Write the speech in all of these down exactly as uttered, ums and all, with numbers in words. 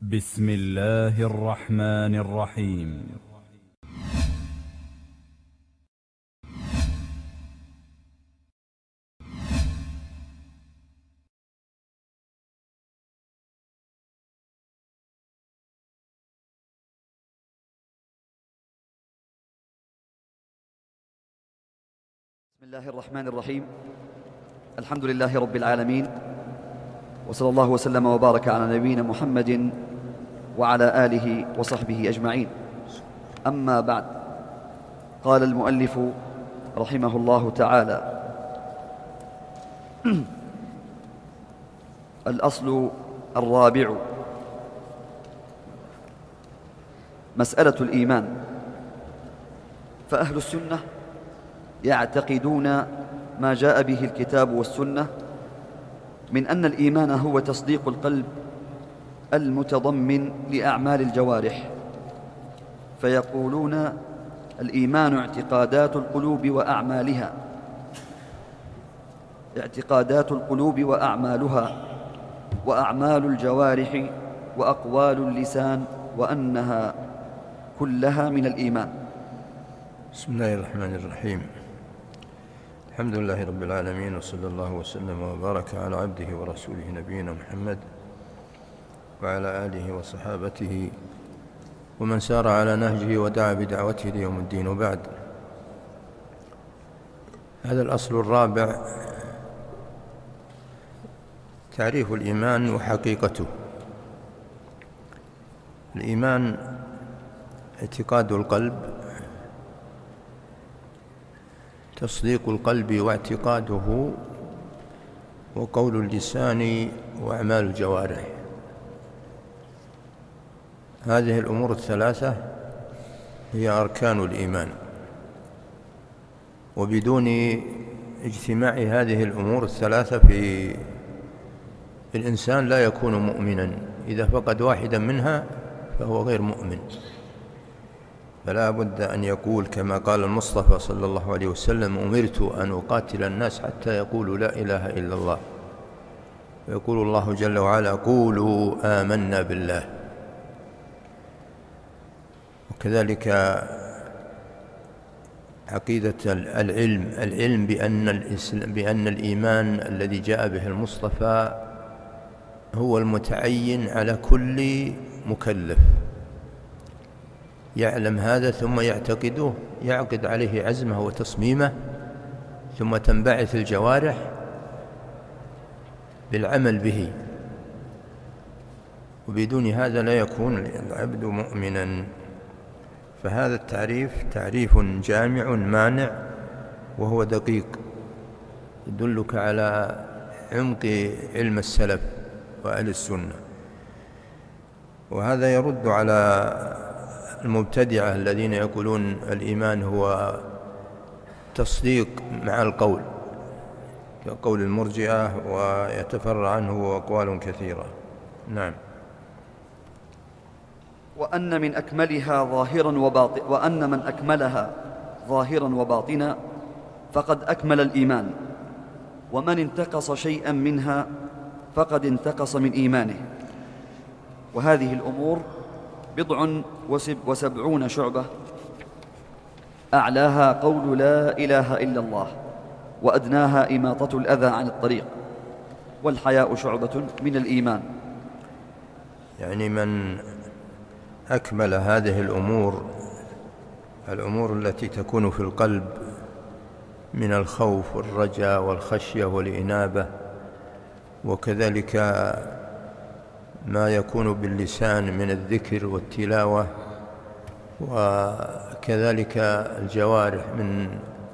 بسم الله الرحمن الرحيم. بسم الله الرحمن الرحيم. الحمد لله رب العالمين، وصلى الله وسلم وبارك على نبينا محمد وعلى آله وصحبه أجمعين. أما بعد، قال المؤلف رحمه الله تعالى: الأصل الرابع، مسألة الإيمان. فأهل السنة يعتقدون ما جاء به الكتاب والسنة من أن الإيمان هو تصديق القلب المتضمن لأعمال الجوارح، فيقولون الإيمان اعتقادات القلوب وأعمالها اعتقادات القلوب وأعمالها وأعمال الجوارح وأقوال اللسان، وأنها كلها من الإيمان. بسم الله الرحمن الرحيم. الحمد لله رب العالمين، وصلى الله وسلم وبارك على عبده ورسوله نبينا محمد وعلى آله وصحابته ومن سار على نهجه ودعا بدعوته ليوم الدين. وبعد، هذا الأصل الرابع تعريف الإيمان وحقيقته. الإيمان اعتقاد القلب، تصديق القلب واعتقاده، وقول اللسان وأعمال الجوارح. هذه الأمور الثلاثة هي أركان الإيمان، وبدون اجتماع هذه الأمور الثلاثة في الإنسان لا يكون مؤمنا. إذا فقد واحدا منها فهو غير مؤمن. فلا بد أن يقول كما قال المصطفى صلى الله عليه وسلم: أمرت أن أقاتل الناس حتى يقولوا لا إله إلا الله. ويقول الله جل وعلا: قولوا آمنا بالله. وكذلك عقيدة العلم العلم بأن, الإسلام بأن الإيمان الذي جاء به المصطفى هو المتعين على كل مكلف، يعلم هذا ثم يعتقده، يعقد عليه عزمه وتصميمه، ثم تنبعث الجوارح بالعمل به. وبدون هذا لا يكون العبد مؤمنا. فهذا التعريف تعريف جامع مانع، وهو دقيق، يدلك على عمق علم السلف وأهل السنة. وهذا يرد على المبتدعة الذين يقولون الإيمان هو تصديق مع القول، كقول المرجئة، ويتفرع عنه أقوال كثيرة. نعم. وأن من أكملها ظاهرا وباطنا وأن من أكملها ظاهرا وباطنا فقد أكمل الإيمان، ومن انتقص شيئا منها فقد انتقص من إيمانه. وهذه الأمور بضع وسبعون شعبة، أعلاها قول لا إله إلا الله، وأدناها إماطة الأذى عن الطريق، والحياء شعبة من الإيمان. يعني من أكمل هذه الأمور الأمور التي تكون في القلب من الخوف والرجاء والخشية والإنابة، وكذلك ما يكون باللسان من الذكر والتلاوة، وكذلك الجوارح من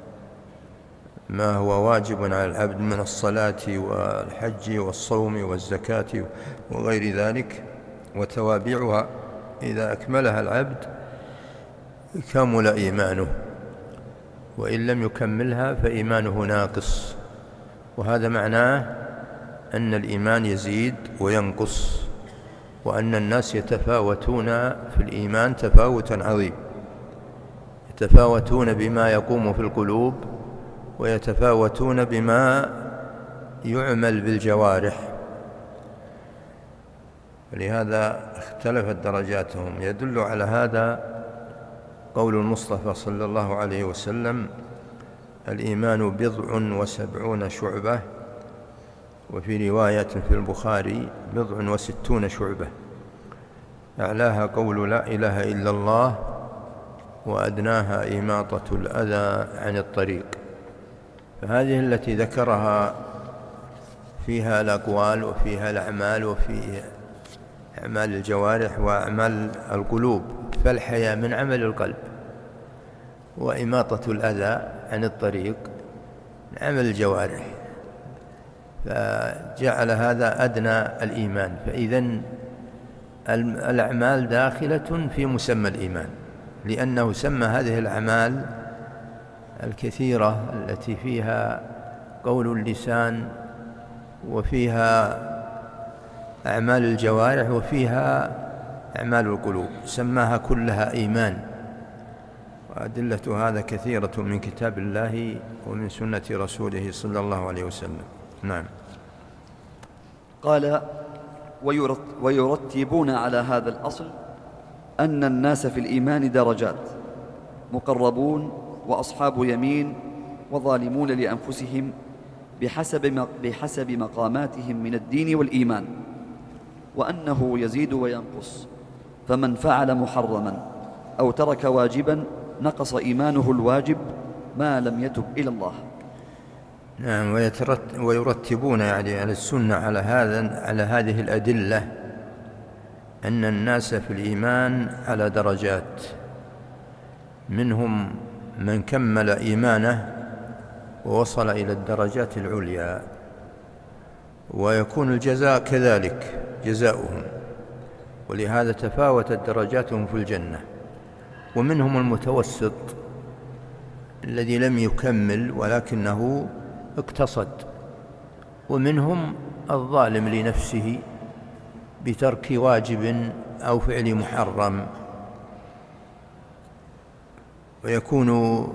ما هو واجب على العبد من الصلاة والحج والصوم والزكاة وغير ذلك وتوابعها. إذا أكملها العبد كمل إيمانه، وإن لم يكملها فإيمانه ناقص. وهذا معناه أن الإيمان يزيد وينقص، وأن الناس يتفاوتون في الإيمان تفاوتا عظيم، يتفاوتون بما يقوم في القلوب، ويتفاوتون بما يعمل بالجوارح. لهذا اختلفت درجاتهم. يدل على هذا قول المصطفى صلى الله عليه وسلم: الإيمان بضع وسبعون شعبة، وفي رواية في البخاري بضع وستون شعبة، أعلاها قول لا إله إلا الله، وأدناها إماطة الأذى عن الطريق. فهذه التي ذكرها فيها الأقوال وفيها الأعمال وفيها أعمال الجوارح وأعمال القلوب، فالحياء من عمل القلب، وإماطة الأذى عن الطريق من عمل الجوارح، فجعل هذا أدنى الإيمان. فإذن الأعمال داخلة في مسمى الإيمان، لأنه سمى هذه الأعمال الكثيرة التي فيها قول اللسان وفيها أعمال الجوارح وفيها أعمال القلوب، سماها كلها إيمان. وأدلة هذا كثيرة من كتاب الله ومن سنة رسوله صلى الله عليه وسلم. نعم. قال: ويرتبون على هذا الأصل أن الناس في الإيمان درجات، مقربون وأصحاب يمين وظالمون لأنفسهم بحسب بحسب مقاماتهم من الدين والإيمان، وأنه يزيد وينقص، فمن فعل محرما أو ترك واجبا نقص إيمانه الواجب ما لم يتب إلى الله. نعم. ويرتبون يعني على السنة على هذا على هذه الأدلة أن الناس في الإيمان على درجات، منهم من كمل إيمانه ووصل إلى الدرجات العليا، ويكون الجزاء كذلك جزاؤهم، ولهذا تفاوتت درجاتهم في الجنة. ومنهم المتوسط الذي لم يكمل ولكنه اقتصد، ومنهم الظالم لنفسه بترك واجب أو فعل محرم، ويكون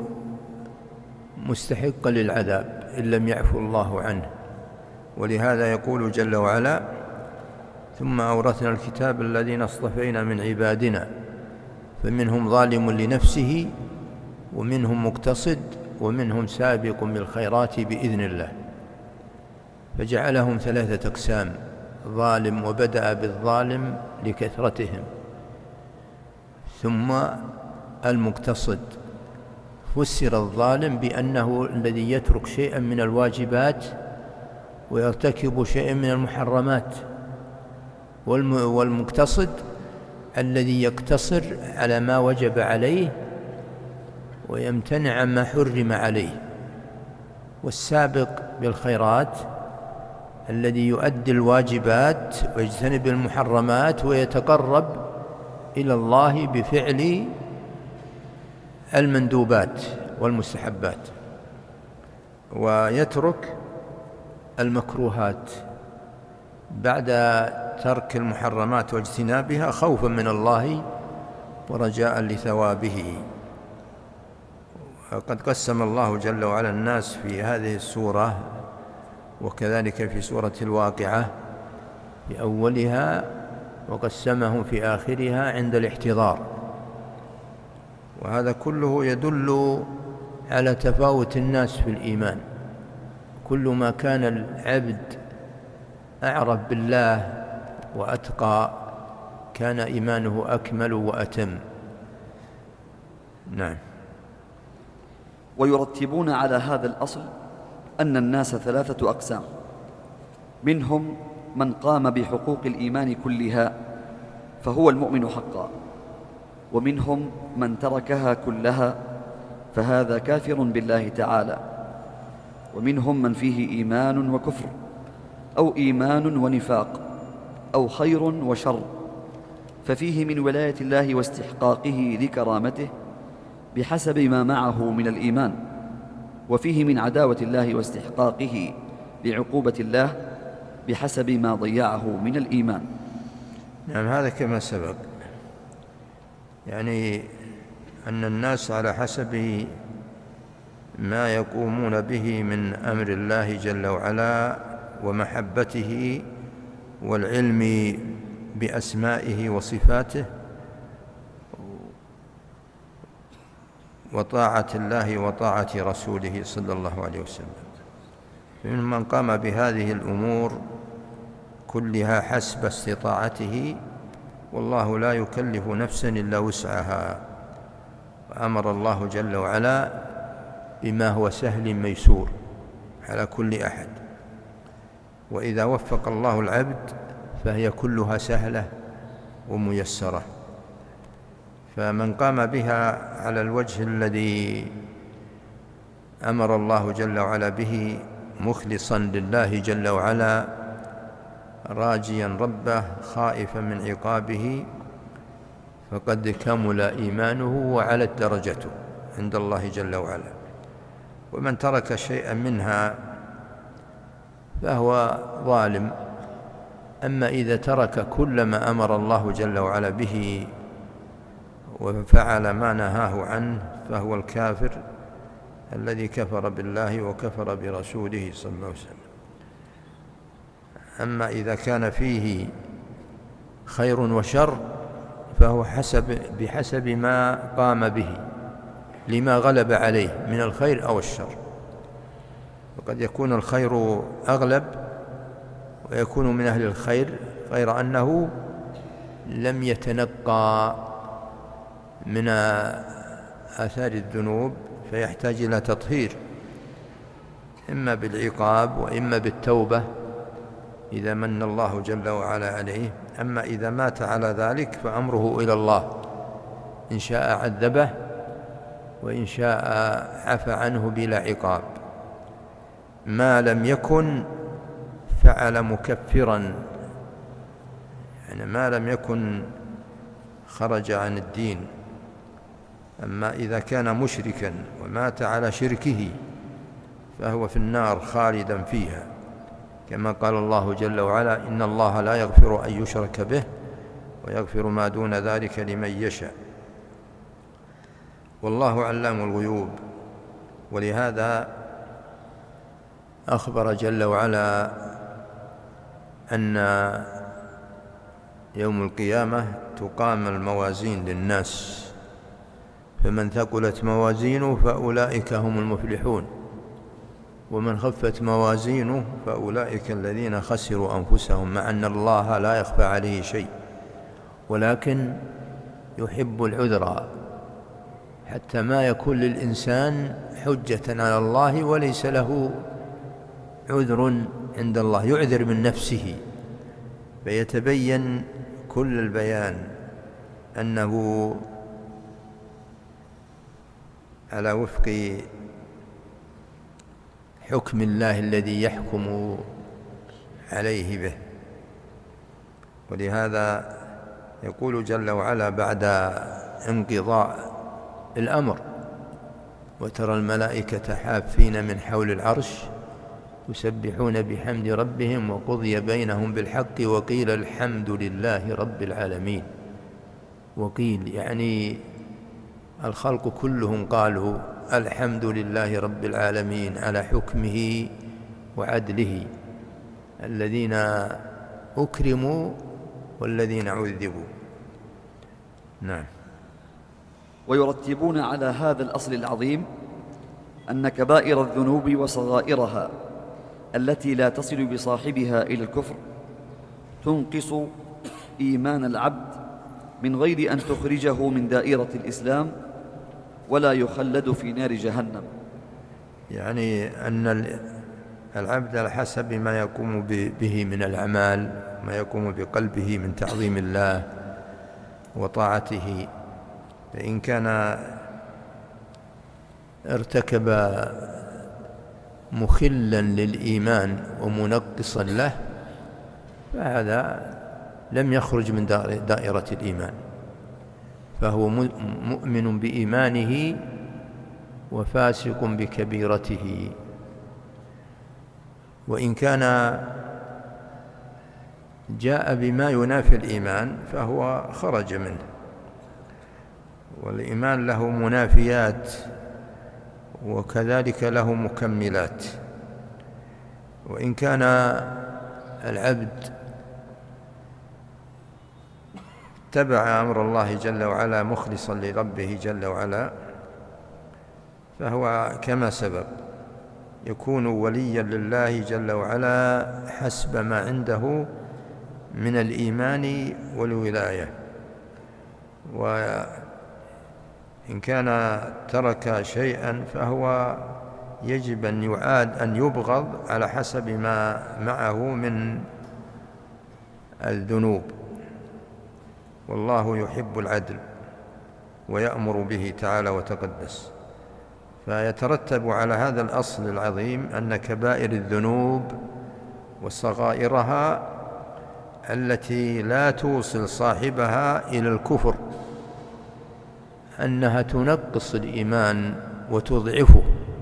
مستحقا للعذاب إن لم يعفو الله عنه. ولهذا يقول جل وعلا: ثم أورثنا الكتاب الذين اصطفينا من عبادنا فمنهم ظالم لنفسه ومنهم مقتصد ومنهم سابق بالخيرات بإذن الله. فجعلهم ثلاثة أقسام: ظالم، وبدأ بالظالم لكثرتهم، ثم المقتصد. فسر الظالم بأنه الذي يترك شيئا من الواجبات ويرتكب شيئا من المحرمات، والمقتصد الذي يقتصر على ما وجب عليه ويمتنع عما حرم عليه، والسابق بالخيرات الذي يؤدي الواجبات ويجتنب المحرمات ويتقرب إلى الله بفعل المندوبات والمستحبات، ويترك المكروهات بعد ترك المحرمات واجتنابها خوفا من الله ورجاء لثوابه. وقد قسم الله جل وعلا الناس في هذه السورة، وكذلك في سورة الواقعة في أولها، وقسمهم في آخرها عند الاحتضار. وهذا كله يدل على تفاوت الناس في الإيمان. كل ما كان العبد أعرف بالله وأتقى كان إيمانه أكمل وأتم. نعم. ويرتبون على هذا الأصل أن الناس ثلاثة أقسام: منهم من قام بحقوق الإيمان كلها فهو المؤمن حقا، ومنهم من تركها كلها فهذا كافر بالله تعالى، ومنهم من فيه إيمان وكفر، أو إيمان ونفاق، أو خير وشر، ففيه من ولاية الله واستحقاقه لكرامته بحسب ما معه من الإيمان، وفيه من عداوة الله واستحقاقه لعقوبة الله بحسب ما ضيعه من الإيمان. نعم. هذا كما سبق، يعني أن الناس على حسب ما يقومون به من أمر الله جل وعلا ومحبته والعلم بأسمائه وصفاته وطاعة الله وطاعة رسوله صلى الله عليه وسلم. فمن قام بهذه الأمور كلها حسب استطاعته، والله لا يكلف نفسا إلا وسعها، وأمر الله جل وعلا بما هو سهل ميسور على كل أحد، وإذا وفق الله العبد فهي كلها سهلة وميسرة. فمن قام بها على الوجه الذي أمر الله جل وعلا به مخلصا لله جل وعلا راجيا ربه خائفا من عقابه فقد كمل إيمانه وعلت درجته عند الله جل وعلا. ومن ترك شيئا منها فهو ظالم. أما إذا ترك كل ما أمر الله جل وعلا به وفعل ما نهاه عنه فهو الكافر الذي كفر بالله وكفر برسوله صلى الله عليه وسلم. أما إذا كان فيه خير وشر فهو حسب بحسب ما قام به لما غلب عليه من الخير أو الشر، وقد يكون الخير أغلب ويكون من أهل الخير، غير أنه لم يتنقى من آثار الذنوب فيحتاج إلى تطهير إما بالعقاب وإما بالتوبة إذا من الله جل وعلا عليه. أما إذا مات على ذلك فأمره إلى الله، إن شاء عذبه وإن شاء عفى عنه بلا عقاب، ما لم يكن فعل مكفرا، يعني ما لم يكن خرج عن الدين. أما إذا كان مشركا ومات على شركه فهو في النار خالدا فيها، كما قال الله جل وعلا: إن الله لا يغفر أن يشرك به ويغفر ما دون ذلك لمن يشاء، والله علام الغيوب. ولهذا أخبر جل وعلا أن يوم القيامة تقام الموازين للناس، فمن ثقلت موازينه فأولئك هم المفلحون، ومن خفت موازينه فأولئك الذين خسروا أنفسهم، مع أن الله لا يخفى عليه شيء، ولكن يحب العذر حتى ما يكون للإنسان حجة على الله وليس له عذر عند الله، يعذر من نفسه، فيتبين كل البيان أنه على وفق حكم الله الذي يحكم عليه به. ولهذا يقول جل وعلا بعد انقضاء الأمر: وترى الملائكة حافين من حول العرش يسبحون بحمد ربهم وقضي بينهم بالحق وقيل الحمد لله رب العالمين. وقيل يعني الخلق كلهم قالوا الحمد لله رب العالمين على حكمه وعدله، الذين أكرموا والذين عذبوا. نعم. ويرتبون على هذا الأصل العظيم أن كبائر الذنوب وصغائرها التي لا تصل بصاحبها إلى الكفر تنقص إيمان العبد من غير أن تخرجه من دائرة الإسلام ولا يخلد في نار جهنم. يعني أن العبد على حسب ما يقوم به من الأعمال، ما يقوم بقلبه من تعظيم الله وطاعته، فإن كان ارتكب مخلا للإيمان ومنقصا له فهذا لم يخرج من دائرة الإيمان، فهو مؤمن بإيمانه وفاسق بكبيرته. وإن كان جاء بما ينافي الإيمان فهو خرج منه، والإيمان له منافيات وكذلك له مكملات. وإن كان العبد اتبع أمر الله جل وعلا مخلصا لربه جل وعلا فهو كما سبق يكون وليا لله جل وعلا حسب ما عنده من الإيمان والولاية. وإن كان ترك شيئا فهو يجب أن يعاد أن يبغض على حسب ما معه من الذنوب، والله يحب العدل ويأمر به تعالى وتقدس. فيترتب على هذا الأصل العظيم أن كبائر الذنوب وصغائرها التي لا توصل صاحبها إلى الكفر أنها تنقص الإيمان وتضعفه،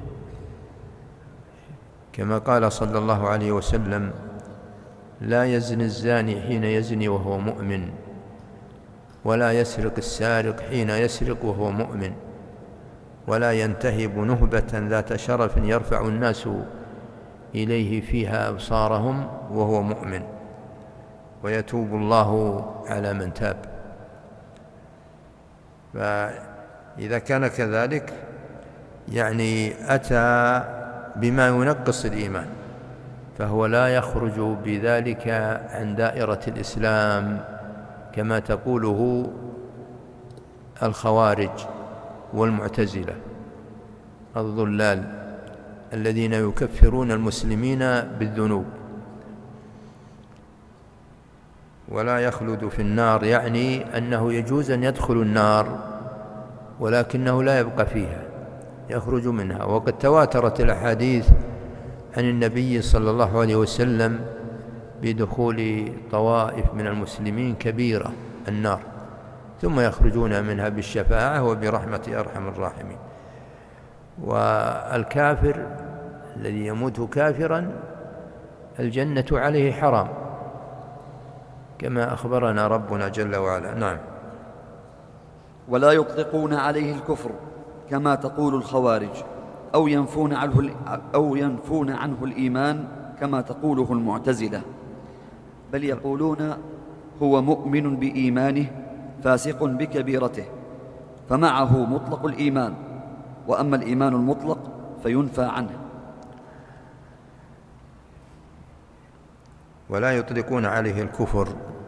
كما قال صلى الله عليه وسلم: لا يزني الزاني حين يزني وهو مؤمن، ولا يسرق السارق حين يسرق وهو مؤمن، ولا ينتهب نهبة ذات شرف يرفع الناس إليه فيها أبصارهم وهو مؤمن، ويتوب الله على من تاب. فإذا كان كذلك يعني أتى بما ينقص الإيمان، فهو لا يخرج بذلك عن دائرة الإسلام كما تقوله الخوارج والمعتزلة الضلال الذين يكفرون المسلمين بالذنوب. ولا يخلد في النار يعني أنه يجوز أن يدخل النار ولكنه لا يبقى فيها، يخرج منها. وقد تواترت الأحاديث عن النبي صلى الله عليه وسلم بدخول طوائف من المسلمين كبيرة النار ثم يخرجون منها بالشفاعة وبرحمة أرحم الراحمين. والكافر الذي يموت كافرا الجنة عليه حرام كما أخبرنا ربنا جل وعلا. نعم. ولا يطلقون عليه الكفر كما تقول الخوارج، أو ينفون عنه أو ينفون عنه الإيمان كما تقوله المعتزلة، بل يقولون هو مؤمن بإيمانه فاسق بكبيرته، فمعه مطلق الإيمان، وأما الإيمان المطلق فينفى عنه. ولا يطلقون عليه الكفر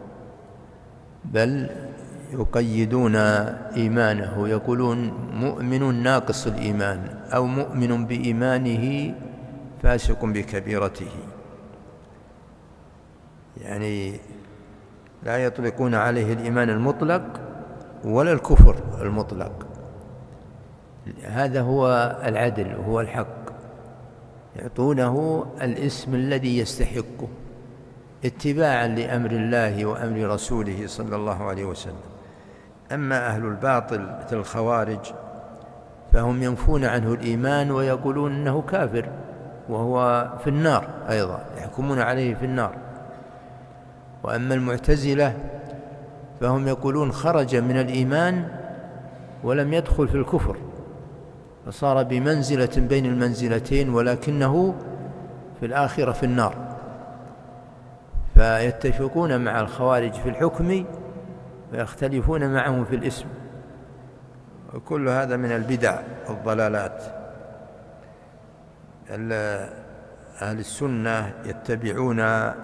بل يقيدون إيمانه، يقولون مؤمن ناقص الإيمان أو مؤمن بإيمانه فاسق بكبيرته، يعني لا يطلقون عليه الإيمان المطلق ولا الكفر المطلق. هذا هو العدل وهو الحق، يعطونه الاسم الذي يستحقه اتباعا لأمر الله وأمر رسوله صلى الله عليه وسلم. أما أهل الباطل مثل الخوارج فهم ينفون عنه الإيمان ويقولون أنه كافر وهو في النار أيضا، يحكمون عليه في النار. وأما المعتزلة فهم يقولون خرج من الإيمان ولم يدخل في الكفر، فصار بمنزلة بين المنزلتين ولكنه في الآخرة في النار، فيتفقون مع الخوارج في الحكم ويختلفون معهم في الاسم. وكل هذا من البدع والضلالات. أهل السنة يتبعون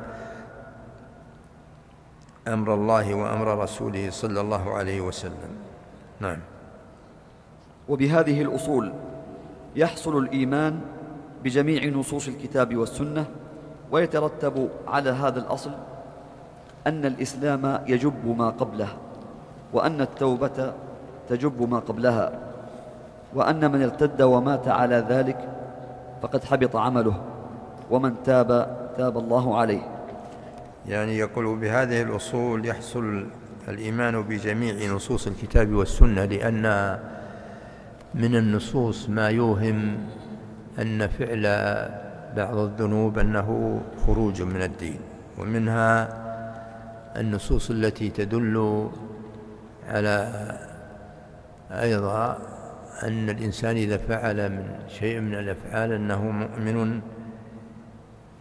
أمر الله وأمر رسوله صلى الله عليه وسلم. نعم. وبهذه الأصول يحصل الإيمان بجميع نصوص الكتاب والسنة، ويترتب على هذا الأصل أن الإسلام يجب ما قبله، وأن التوبة تجب ما قبلها، وأن من ارتد ومات على ذلك فقد حبط عمله، ومن تاب تاب الله عليه. يعني يقول بهذه الأصول يحصل الإيمان بجميع نصوص الكتاب والسنة، لأن من النصوص ما يوهم أن فعل بعض الذنوب أنه خروج من الدين، ومنها النصوص التي تدل على أيضا أن الإنسان إذا فعل من شيء من الأفعال أنه مؤمن،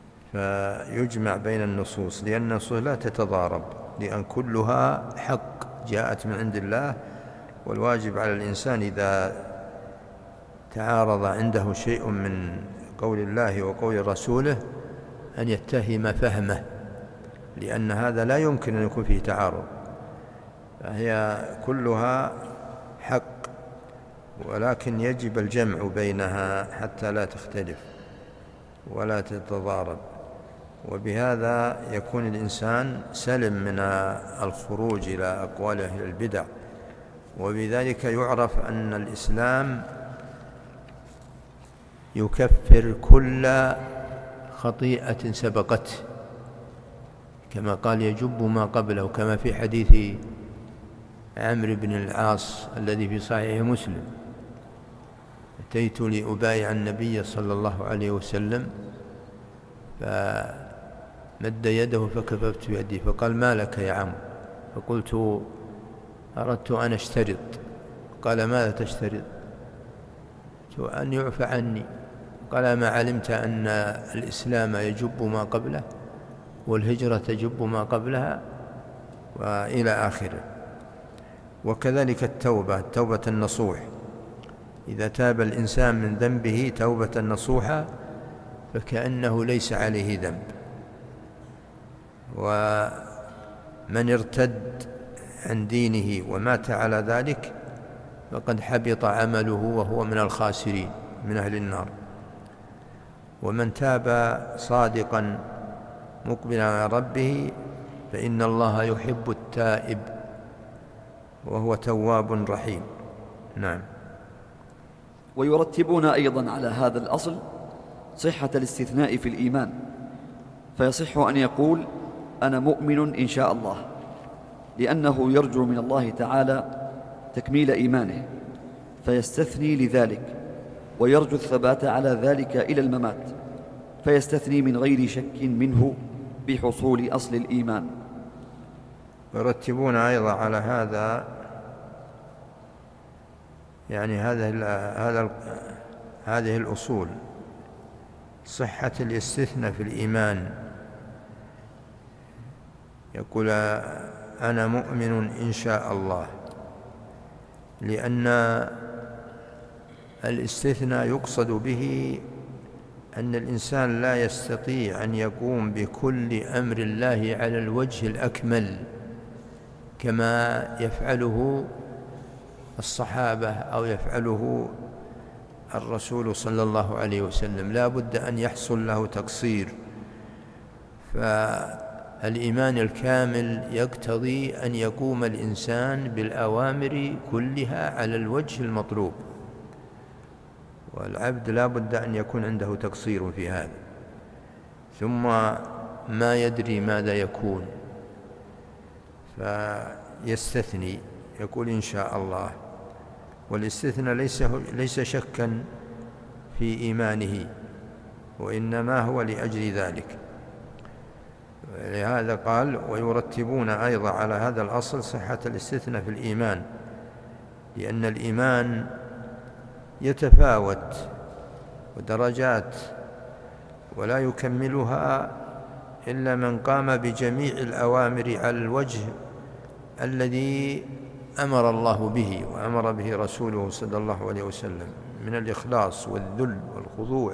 فيجمع بين النصوص، لأن النصوص لا تتضارب، لأن كلها حق جاءت من عند الله. والواجب على الإنسان إذا تعارض عنده شيء من قول الله وقول رسوله أن يتهم فهمه، لأن هذا لا يمكن أن يكون فيه تعارض، فهي كلها حق، ولكن يجب الجمع بينها حتى لا تختلف ولا تتضارب، وبهذا يكون الإنسان سلم من الخروج إلى أقوال أهل البدع. وبذلك يعرف أن الإسلام يكفر كل خطيئة سبقته، كما قال يجب ما قبله، كما في حديث عمرو بن العاص الذي في صحيح مسلم: أتيت لأبايع النبي صلى الله عليه وسلم فمد يده فكففت يدي، فقال: ما لك يا عم؟ فقلت: أردت أن أشترط. قال: ماذا تشترط؟ قلت: أن يعفى عني. قال: ما علمت أن الإسلام يجب ما قبله والهجرة تجب ما قبلها، وإلى آخره. وكذلك التوبة، التوبة النصوح، إذا تاب الإنسان من ذنبه توبة نصوحة فكأنه ليس عليه ذنب. ومن ارتد عن دينه ومات على ذلك فقد حبط عمله وهو من الخاسرين، من أهل النار. ومن تاب صادقا مقبلا على ربه فإن الله يحب التائب وهو تواب رحيم. نعم. ويرتبون أيضا على هذا الأصل صحة الاستثناء في الإيمان، فيصح أن يقول: أنا مؤمن إن شاء الله، لأنه يرجو من الله تعالى تكميل إيمانه فيستثني لذلك، ويرجو الثبات على ذلك إلى الممات فيستثني من غير شك منه بحصول أصل الإيمان. يرتبون أيضا على هذا، يعني هذا هذا هذه الأصول: صحة الاستثناء في الإيمان. يقول: أنا مؤمن إن شاء الله، لأن الاستثناء يقصد به أن الإنسان لا يستطيع أن يقوم بكل أمر الله على الوجه الأكمل كما يفعله الصحابة أو يفعله الرسول صلى الله عليه وسلم، لا بد أن يحصل له تقصير. فالإيمان الكامل يقتضي أن يقوم الإنسان بالأوامر كلها على الوجه المطلوب، والعبد لا بد أن يكون عنده تقصير في هذا، ثم ما يدري ماذا يكون فيستثني، يقول إن شاء الله. والاستثناء ليس ليس شكا في إيمانه، وإنما هو لأجل ذلك. لهذا قال: ويرتبون أيضا على هذا الأصل صحة الاستثناء في الإيمان، لأن الإيمان يتفاوت ودرجات، ولا يكملها إلا من قام بجميع الأوامر على الوجه الذي أمر الله به وأمر به رسوله صلى الله عليه وسلم من الإخلاص والذل والخضوع.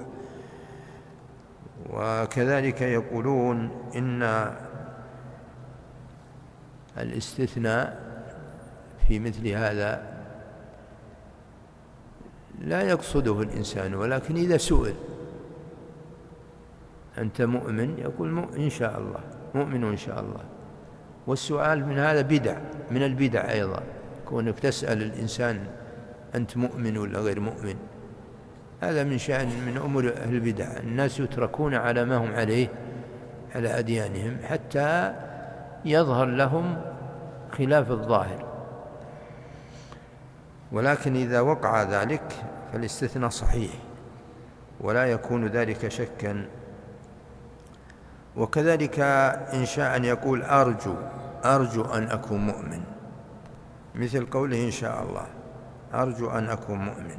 وكذلك يقولون إن الاستثناء في مثل هذا لا يقصده الإنسان، ولكن إذا سئل: أنت مؤمن؟ يقول: إن شاء الله، مؤمن إن شاء الله. والسؤال من هذا بدع، من البدع أيضا، كونك تسأل الإنسان: أنت مؤمن ولا غير مؤمن؟ هذا من شأن من أمور أهل البدع. الناس يتركون على ما هم عليه على أديانهم حتى يظهر لهم خلاف الظاهر، ولكن إذا وقع ذلك فالاستثناء صحيح ولا يكون ذلك شكا. وكذلك إن شاء أن يقول: أرجو أرجو أن أكون مؤمن، مثل قوله إن شاء الله: أرجو أن أكون مؤمن،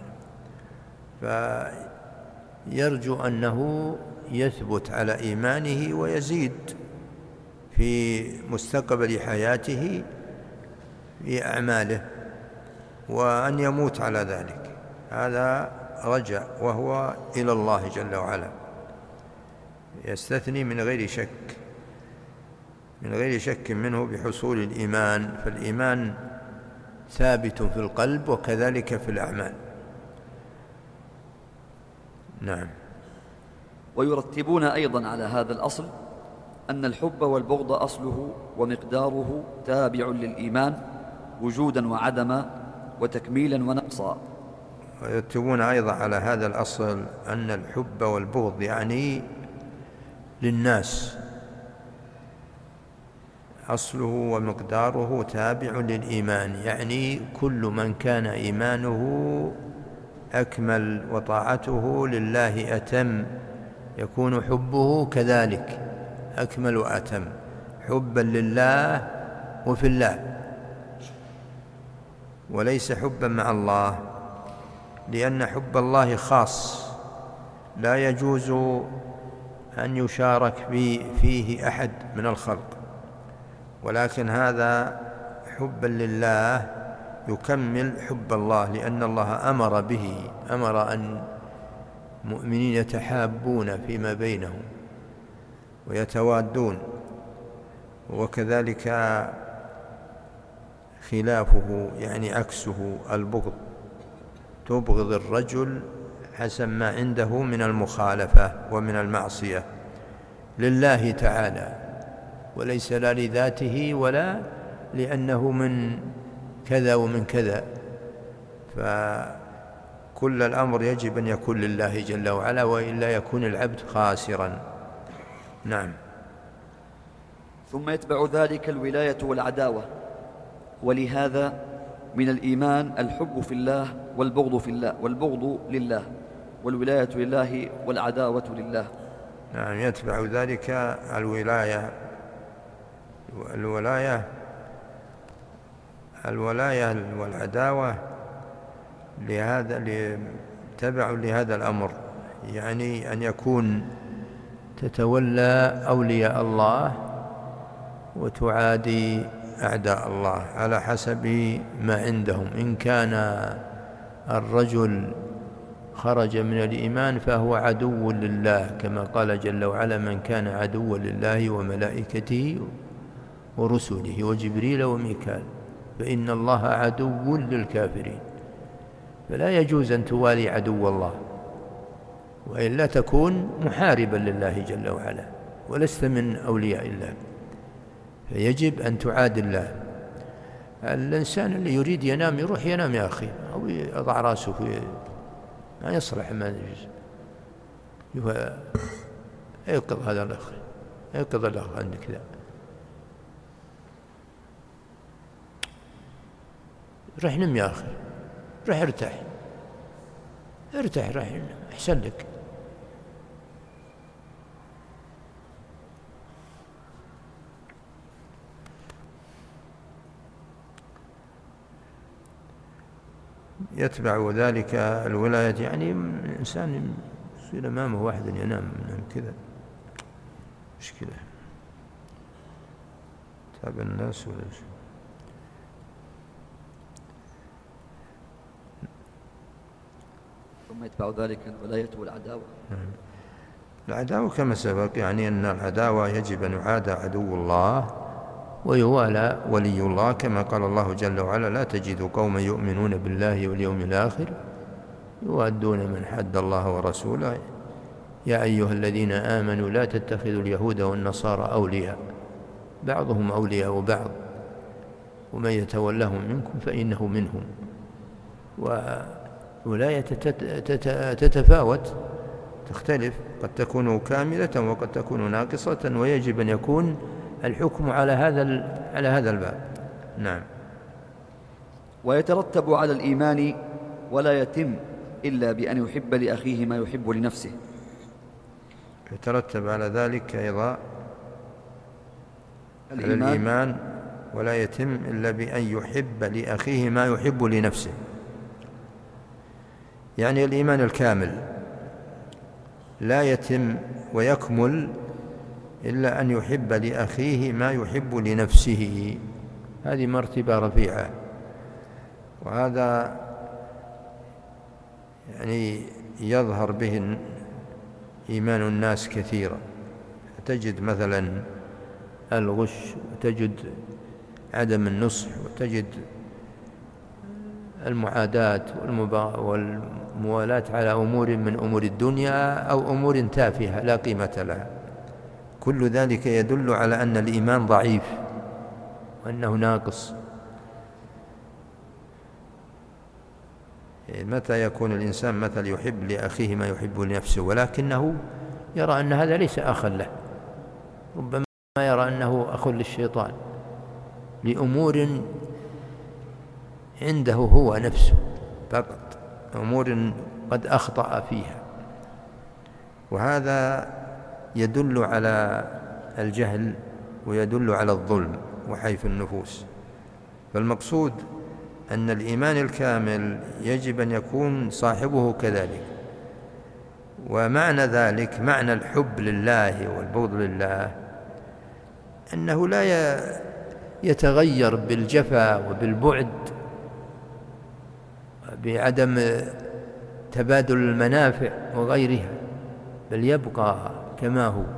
فيرجو أنه يثبت على إيمانه ويزيد في مستقبل حياته في أعماله وأن يموت على ذلك، هذا رجع وهو إلى الله جل وعلا، يستثني من غير شك من غير شك منه بحصول الإيمان، فالإيمان ثابت في القلب وكذلك في الأعمال. نعم. ويرتبون أيضا على هذا الأصل أن الحب والبغض أصله ومقداره تابع للإيمان وجودا وعدما وتكميلا ونقصا. ويرتبون أيضا على هذا الأصل أن الحب والبغض يعني للناس أصله ومقداره تابع للإيمان، يعني كل من كان إيمانه أكمل وطاعته لله أتم يكون حبه كذلك أكمل وأتم، حبا لله وفي الله، وليس حبا مع الله، لأن حب الله خاص لا يجوز أن يشارك فيه أحد من الخلق، ولكن هذا حبا لله يكمل حب الله، لأن الله أمر به، أمر أن المؤمنين يتحابون فيما بينهم ويتوادون، وكذلك خلافه يعني عكسه البغض، تبغض الرجل حسب ما عنده من المخالفة ومن المعصية لله تعالى، وليس لا لذاته ولا لأنه من كذا ومن كذا، فكل الأمر يجب أن يكون لله جل وعلا، وإلا يكون العبد خاسرا. نعم. ثم يتبع ذلك الولاية والعداوة، ولهذا من الإيمان الحب في الله والبغض في الله والبغض لله والولاية لله والعداوة لله. نعم. يتبع ذلك الولاية الولاية الولاية والعداوة لهذا تبع لهذا الأمر، يعني أن يكون تتولى أولياء الله وتعادي أعداء الله على حسب ما عندهم. إن كان الرجل خرج من الإيمان فهو عدو لله، كما قال جل وعلا: من كان عدوا لله وملائكته ورسله وجبريل وميكال فإن الله عدو للكافرين. فلا يجوز أن توالي عدو الله، وإلا تكون محاربا لله جل وعلا ولست من أولياء الله، فيجب أن تعادي الله. الإنسان اللي يريد ينام يروح ينام يا أخي، أو يضع رأسه في ما يصلح، ما يجوز. يقض هذا الأخ، يقض الأخ عندك ذا، رح نم يا أخي، رح ارتاح ارتاح، رح نم أحسن لك. يتبع ذلك الولاية، يعني الإنسان يصير أمامه واحد ينام ينام كذا، مشكلة تابع الناس ولا شيء. ثم يتبع ذلك الولاية والعداوة. العداوة كما سبق، يعني أن العداوة يجب أن يعادى عدو الله ويوالى ولي الله، كما قال الله جل وعلا: لا تجد قوما يؤمنون بالله واليوم الآخر يوادون من حد الله ورسوله يا أيها الذين آمنوا لا تتخذوا اليهود والنصارى أولياء بعضهم أولياء وبعض ومن يتولهم منكم فإنه منهم. وولاية تتفاوت تختلف، قد تكون كاملة وقد تكون ناقصة، ويجب أن يكون الحكم على هذا على هذا الباب. نعم. ويترتب على الإيمان ولا يتم إلا بأن يحب لأخيه ما يحب لنفسه. يترتب على ذلك أيضا الإيمان, الإيمان ولا يتم إلا بأن يحب لأخيه ما يحب لنفسه، يعني الإيمان الكامل لا يتم ويكمل إلا أن يحب لأخيه ما يحب لنفسه. هذه مرتبة رفيعة. وهذا يعني يظهر به إيمان الناس كثيرا. تجد مثلا الغش، وتجد عدم النصح، وتجد المعاداة والموالاة على أمور من أمور الدنيا أو أمور تافهة لا قيمة لها. كل ذلك يدل على أن الإيمان ضعيف وأنه ناقص. متى يكون الإنسان مثل يحب لأخيه ما يحب لنفسه، ولكنه يرى أن هذا ليس أخا له، ربما يرى أنه أخ للشيطان لأمور عنده هو نفسه فقط، أمور قد أخطأ فيها. وهذا يدل على الجهل ويدل على الظلم وحيف النفوس. فالمقصود أن الإيمان الكامل يجب أن يكون صاحبه كذلك. ومعنى ذلك، معنى الحب لله والبغض لله، أنه لا يتغير بالجفا وبالبعد بعدم تبادل المنافع وغيرها، بل يبقى كما هو.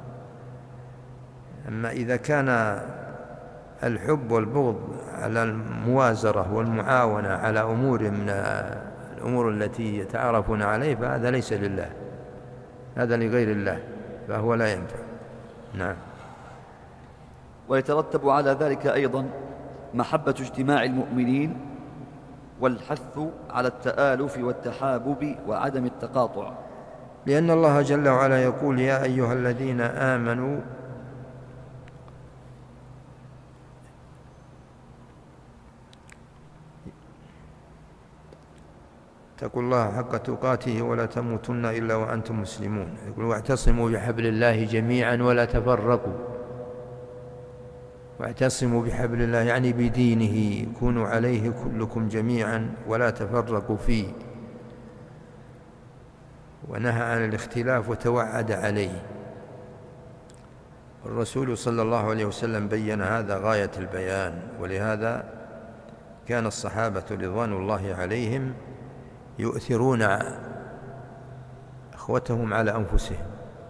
أما إذا كان الحب والبغض على الموازرة والمعاونة على أمور من الأمور التي يتعارفون عليه، فهذا ليس لله، هذا لغير الله، فهو لا ينفع. نعم. ويترتب على ذلك أيضا محبة اجتماع المؤمنين والحث على التآلف والتحابب وعدم التقاطع، لأن الله جل وعلا يقول: يا أيها الذين آمنوا اتقوا الله حق تقاته ولا تموتن إلا وأنتم مسلمون. يقول: واعتصموا بحبل الله جميعا ولا تفرقوا. واعتصموا بحبل الله يعني بدينه، كونوا عليه كلكم جميعا ولا تفرقوا فيه. ونهى عن الاختلاف وتوعد عليه. الرسول صلى الله عليه وسلم بين هذا غاية البيان. ولهذا كان الصحابة رضوان الله عليهم يؤثرون أخوتهم على أنفسهم،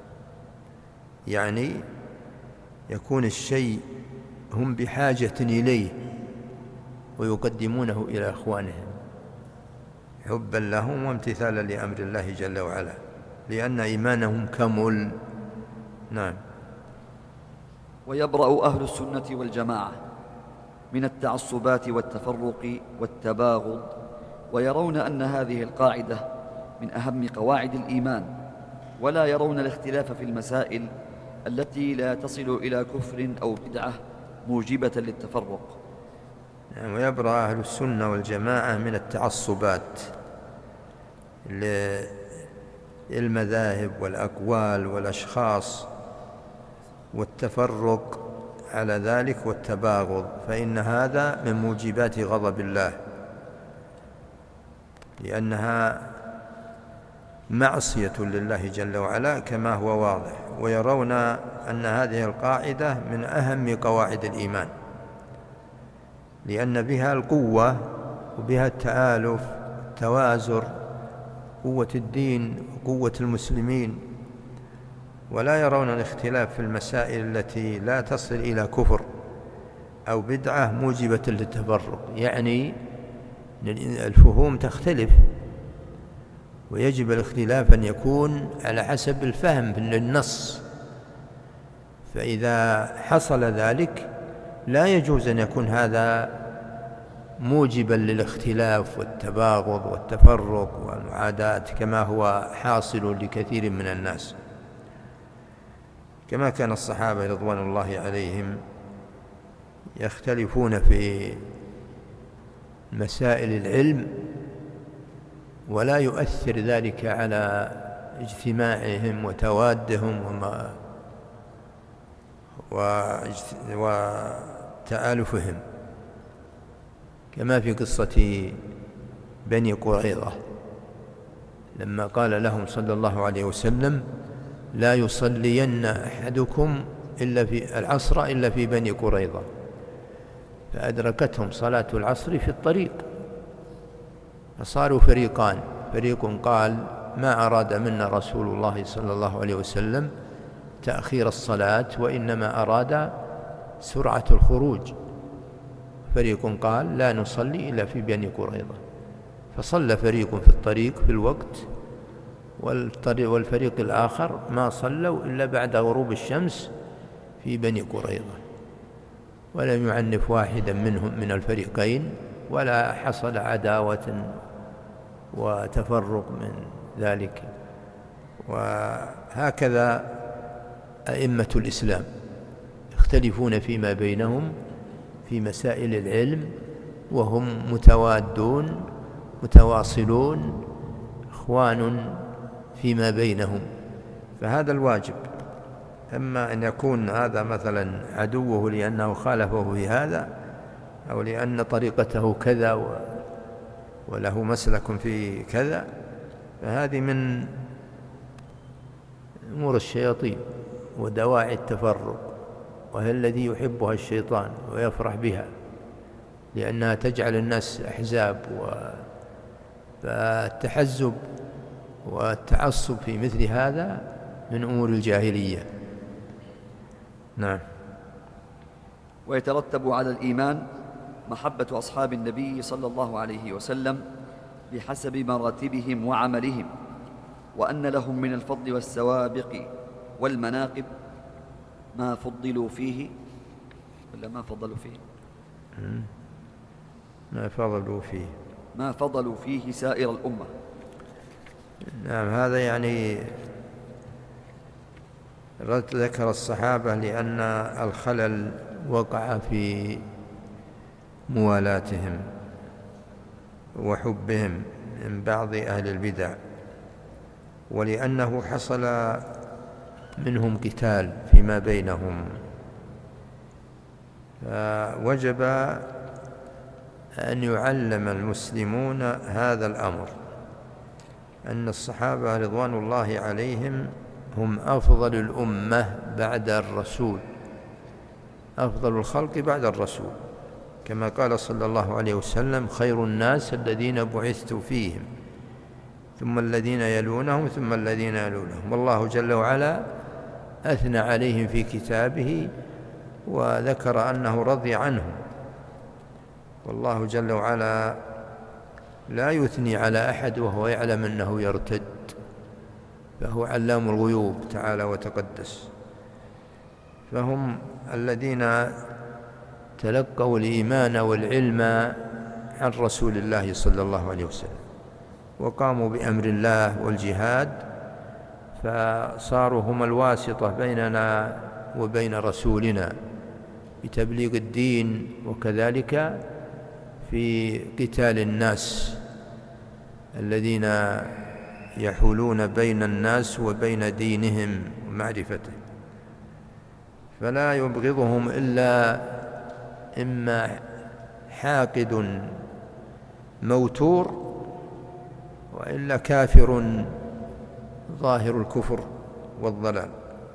يعني يكون الشيء هم بحاجة إليه ويقدمونه إلى أخوانهم حبا لهم وامتثالا لأمر الله جل وعلا، لأن إيمانهم كمل. نعم. ويبرأ أهل السنة والجماعة من التعصبات والتفرق والتباغض، ويرون أن هذه القاعدة من أهم قواعد الإيمان، ولا يرون الاختلاف في المسائل التي لا تصل إلى كفر أو بدعة موجبة للتفرق. نعم. ويبرأ أهل السنة والجماعة من التعصبات للمذاهب والأقوال والأشخاص والتفرق على ذلك والتباغض، فإن هذا من موجبات غضب الله، لأنها معصية لله جل وعلا كما هو واضح. ويرون أن هذه القاعدة من أهم قواعد الإيمان، لأن بها القوة وبها التآلف، توازر، قوة الدين وقوة المسلمين. ولا يرون الاختلاف في المسائل التي لا تصل إلى كفر أو بدعة موجبة للتفرق، يعني الفهوم تختلف، ويجب الاختلاف أن يكون على حسب الفهم للنص. فإذا حصل ذلك لا يجوز أن يكون هذا موجبا للاختلاف والتباغض والتفرق والمعاداة كما هو حاصل لكثير من الناس. كما كان الصحابة رضوان الله عليهم يختلفون في مسائل العلم ولا يؤثر ذلك على اجتماعهم وتوادهم وما وتآلفهم، كما في قصة بني قريظة لما قال لهم صلى الله عليه وسلم: لا يصلين أحدكم إلا في العصر إلا في بني قريظة. فأدركتهم صلاة العصر في الطريق، فصاروا فريقان، فريق قال ما أراد منا رسول الله صلى الله عليه وسلم تأخير الصلاة وإنما أراد سرعة الخروج، فريق قال لا نصلي إلا في بني قريظة، فصلى فريق في الطريق في الوقت، والفريق الآخر ما صلوا إلا بعد غروب الشمس في بني قريظة، ولم يعنف واحدا منهم من الفريقين، ولا حصل عداوة وتفرق من ذلك. وهكذا أئمة الإسلام يختلفون فيما بينهم في مسائل العلم، وهم متوادون متواصلون إخوان فيما بينهم، فهذا الواجب. أما أن يكون هذا مثلا عدوه لأنه خالفه في هذا، أو لأن طريقته كذا وله مسلك في كذا، فهذه من أمور الشياطين ودواعي التفرق، وهي الذي يحبها الشيطان ويفرح بها، لأنها تجعل الناس أحزاب، فالتحزب والتعصب في مثل هذا من أمور الجاهلية. نعم. ويترتب على الإيمان محبة أصحاب النبي صلى الله عليه وسلم بحسب مراتبهم وعملهم، وأن لهم من الفضل والسوابق والمناقب ما فضلوا فيه ولا ما فضلوا فيه ما فضلوا فيه ما فضلوا فيه سائر الأمة. نعم. هذا يعني ذكر الصحابة لأن الخلل وقع في موالاتهم وحبهم من بعض أهل البدع، ولأنه حصل منهم قتال فيما بينهم، فوجب أن يعلم المسلمون هذا الأمر، أن الصحابة رضوان الله عليهم هم أفضل الأمة بعد الرسول، أفضل الخلق بعد الرسول، كما قال صلى الله عليه وسلم خير الناس الذين بعثت فيهم ثم الذين يلونهم ثم الذين يلونهم. والله جل وعلا أثنى عليهم في كتابه وذكر أنه رضي عنهم، والله جل وعلا لا يثني على أحد وهو يعلم أنه يرتد، فهو علام الغيوب تعالى وتقدس. فهم الذين تلقوا الإيمان والعلم عن رسول الله صلى الله عليه وسلم، وقاموا بأمر الله والجهاد، فصاروا هم الواسطة بيننا وبين رسولنا بتبليغ الدين، وكذلك في قتال الناس الذين يحولون بين الناس وبين دينهم ومعرفته، فلا يبغضهم إلا إما حاقد موتور، وإلا كافر ظاهر الكفر والضلال،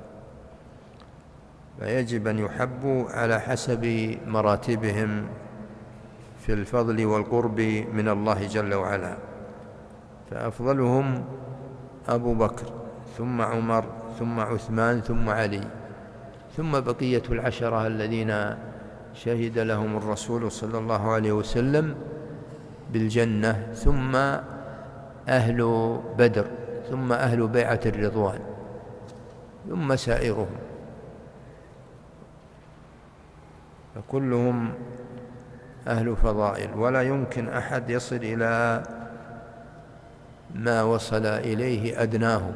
فيجب أن يحبوا على حسب مراتبهم في الفضل والقرب من الله جل وعلا. فأفضلهم أبو بكر ثم عمر ثم عثمان ثم علي، ثم بقية العشرة الذين شهد لهم الرسول صلى الله عليه وسلم بالجنة، ثم أهل بدر، ثم أهل بيعة الرضوان، ثم سائرهم، فكلهم أهل فضائل، ولا يمكن أحد يصل إلى ما وصل إليه أدناهم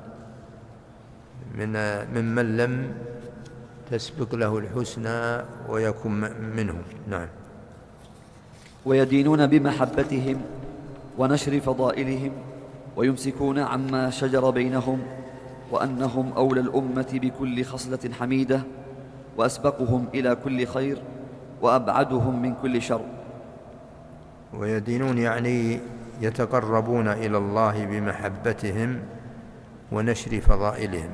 من ممن لم تسبق له الحسنى ويكن منهم. نعم. ويدينون بمحبتهم ونشر فضائلهم، ويمسكون عما شجر بينهم، وأنهم أولى الأمة بكل خصلة حميدة، وأسبقهم إلى كل خير، وأبعدهم من كل شر. ويدينون يعني يتقربون إلى الله بمحبتهم ونشر فضائلهم،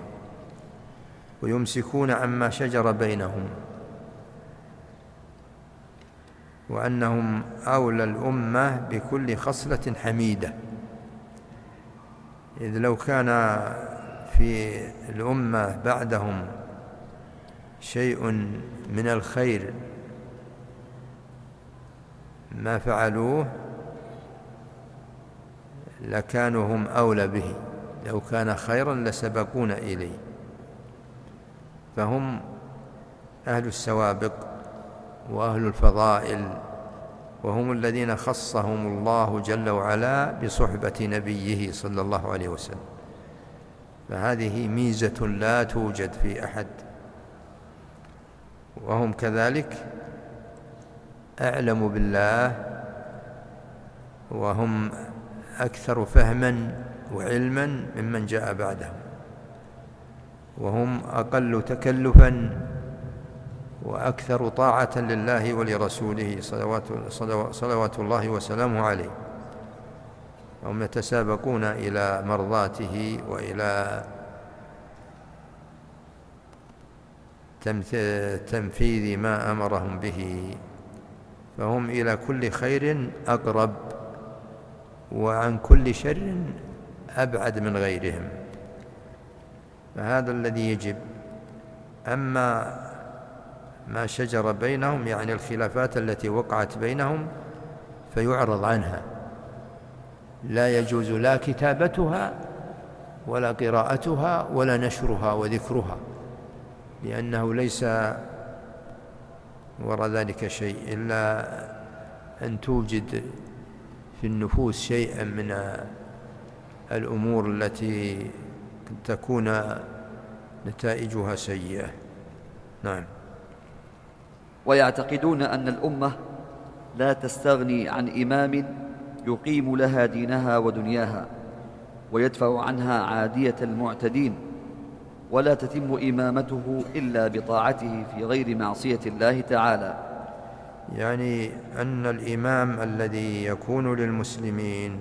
ويمسكون عما شجر بينهم، وأنهم أولى الأمة بكل خصلة حميدة، إذ لو كان في الأمة بعدهم شيء من الخير ما فعلوه لكانوا هم أولى به، لو كان خيرا لسبقونا إليه، فهم أهل السوابق وأهل الفضائل، وهم الذين خصهم الله جل وعلا بصحبة نبيه صلى الله عليه وسلم، فهذه ميزة لا توجد في أحد. وهم كذلك أعلم بالله، وهم أكثر فهما وعلما ممن جاء بعدهم، وهم أقل تكلفا وأكثر طاعة لله ولرسوله صلوات, صلوات الله وسلامه عليه، وهم يتسابقون إلى مرضاته وإلى تنفيذ ما أمرهم به، فهم إلى كل خير أقرب وعن كل شر أبعد من غيرهم، فهذا الذي يجب. أما ما شجر بينهم يعني الخلافات التي وقعت بينهم فيعرض عنها، لا يجوز لا كتابتها ولا قراءتها ولا نشرها وذكرها، لأنه ليس وراء ذلك شيء إلا أن توجد في النفوس شيئا من الأمور التي تكون نتائجها سيئة. نعم. ويعتقدون أن الأمة لا تستغني عن إمام يقيم لها دينها ودنياها ويدفع عنها عادية المعتدين، ولا تتم إمامته إلا بطاعته في غير معصية الله تعالى. يعني أن الإمام الذي يكون للمسلمين